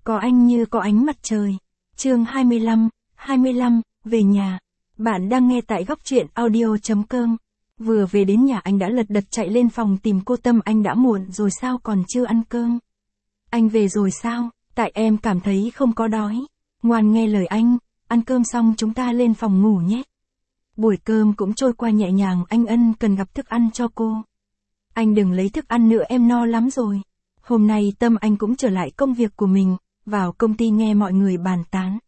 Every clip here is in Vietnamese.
Có anh như có ánh mặt trời. Chương 25, về nhà. Bạn đang nghe tại góc truyện audio.com. Vừa về đến nhà anh đã lật đật chạy lên phòng tìm cô Tâm. Anh đã muộn rồi sao còn chưa ăn cơm? Anh về rồi sao? Tại em cảm thấy không có đói. Ngoan nghe lời anh, ăn cơm xong chúng ta lên phòng ngủ nhé. Buổi cơm cũng trôi qua nhẹ nhàng. Anh ân cần gặp thức ăn cho cô. Anh đừng lấy thức ăn nữa, em no lắm rồi. Hôm nay Tâm anh cũng trở lại công việc của mình, vào công ty nghe mọi người bàn tán.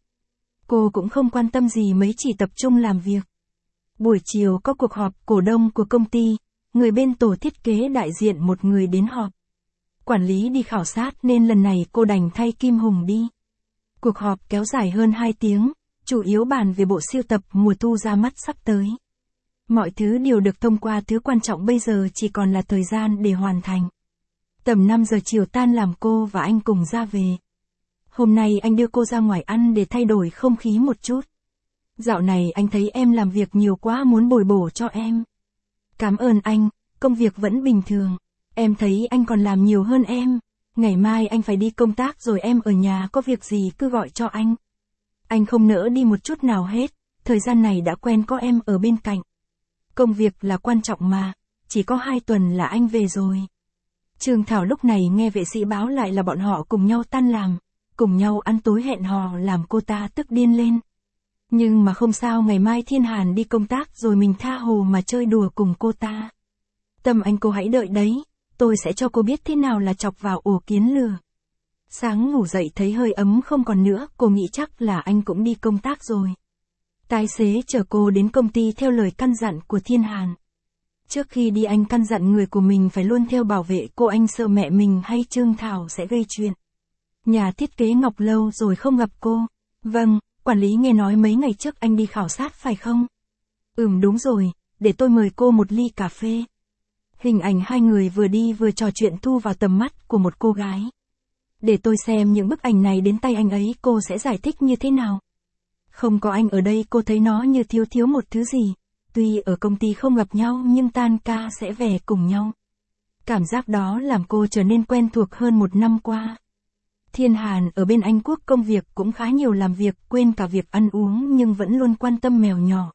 Cô cũng không quan tâm gì mấy, chỉ tập trung làm việc. Buổi chiều có cuộc họp cổ đông của công ty, người bên tổ thiết kế đại diện một người đến họp. Quản lý đi khảo sát nên lần này cô đành thay Kim Hùng đi. Cuộc họp kéo dài hơn 2 tiếng, chủ yếu bàn về bộ sưu tập mùa thu ra mắt sắp tới. Mọi thứ đều được thông qua, thứ quan trọng bây giờ chỉ còn là thời gian để hoàn thành. Tầm 5 giờ chiều tan làm cô và anh cùng ra về. Hôm nay anh đưa cô ra ngoài ăn để thay đổi không khí một chút. Dạo này anh thấy em làm việc nhiều quá, muốn bồi bổ cho em. Cảm ơn anh, công việc vẫn bình thường. Em thấy anh còn làm nhiều hơn em. Ngày mai anh phải đi công tác rồi, em ở nhà có việc gì cứ gọi cho anh. Anh không nỡ đi một chút nào hết, thời gian này đã quen có em ở bên cạnh. Công việc là quan trọng mà, chỉ có 2 tuần là anh về rồi. Trương Thảo lúc này nghe vệ sĩ báo lại là bọn họ cùng nhau tan làm, cùng nhau ăn tối hẹn hò, làm cô ta tức điên lên. Nhưng mà không sao, ngày mai Thiên Hàn đi công tác rồi mình tha hồ mà chơi đùa cùng cô ta. Tâm anh, cô hãy đợi đấy, tôi sẽ cho cô biết thế nào là chọc vào ổ kiến lừa. Sáng ngủ dậy thấy hơi ấm không còn nữa, cô nghĩ chắc là anh cũng đi công tác rồi. Tài xế chở cô đến công ty theo lời căn dặn của Thiên Hàn. Trước khi đi anh căn dặn người của mình phải luôn theo bảo vệ cô, anh sợ mẹ mình hay Trương Thảo sẽ gây chuyện. Nhà thiết kế Ngọc lâu rồi không gặp cô. Vâng, quản lý nghe nói mấy ngày trước anh đi khảo sát phải không? Đúng rồi, để tôi mời cô một ly cà phê. Hình ảnh hai người vừa đi vừa trò chuyện thu vào tầm mắt của một cô gái. Để tôi xem những bức ảnh này đến tay anh ấy cô sẽ giải thích như thế nào. Không có anh ở đây cô thấy nó như thiếu một thứ gì. Tuy ở công ty không gặp nhau nhưng tan ca sẽ về cùng nhau. Cảm giác đó làm cô trở nên quen thuộc hơn 1 năm qua. Thiên Hàn ở bên Anh Quốc công việc cũng khá nhiều, làm việc quên cả việc ăn uống nhưng vẫn luôn quan tâm mèo nhỏ.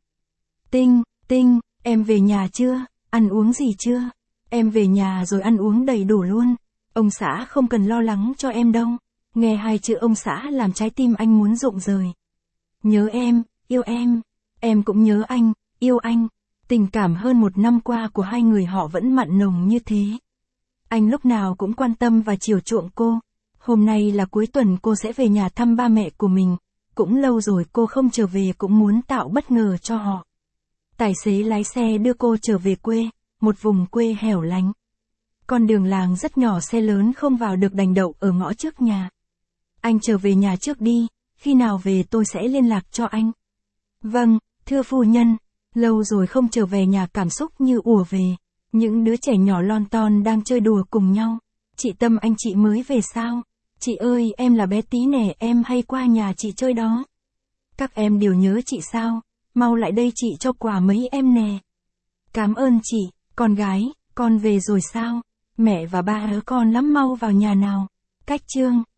Tinh, em về nhà chưa? Ăn uống gì chưa? Em về nhà rồi, ăn uống đầy đủ luôn. Ông xã không cần lo lắng cho em đâu. Nghe 2 chữ ông xã làm trái tim anh muốn rụng rời. Nhớ em, yêu em cũng nhớ anh, yêu anh. Tình cảm hơn 1 năm qua của hai người họ vẫn mặn nồng như thế. Anh lúc nào cũng quan tâm và chiều chuộng cô. Hôm nay là cuối tuần, cô sẽ về nhà thăm ba mẹ của mình. Cũng lâu rồi cô không trở về, cũng muốn tạo bất ngờ cho họ. Tài xế lái xe đưa cô trở về quê, một vùng quê hẻo lánh. Con đường làng rất nhỏ, xe lớn không vào được đành đậu ở ngõ trước nhà. Anh trở về nhà trước đi, khi nào về tôi sẽ liên lạc cho anh. Vâng, thưa phu nhân. Lâu rồi không trở về nhà, cảm xúc như ùa về. Những đứa trẻ nhỏ lon ton đang chơi đùa cùng nhau. Chị Tâm, anh chị mới về sao? Chị ơi, em là bé Tí nè, em hay qua nhà chị chơi đó. Các em đều nhớ chị sao? Mau lại đây chị cho quà mấy em nè. Cảm ơn chị. Con gái, con về rồi sao? Mẹ và ba nhớ con lắm, mau vào nhà nào. Cách Trương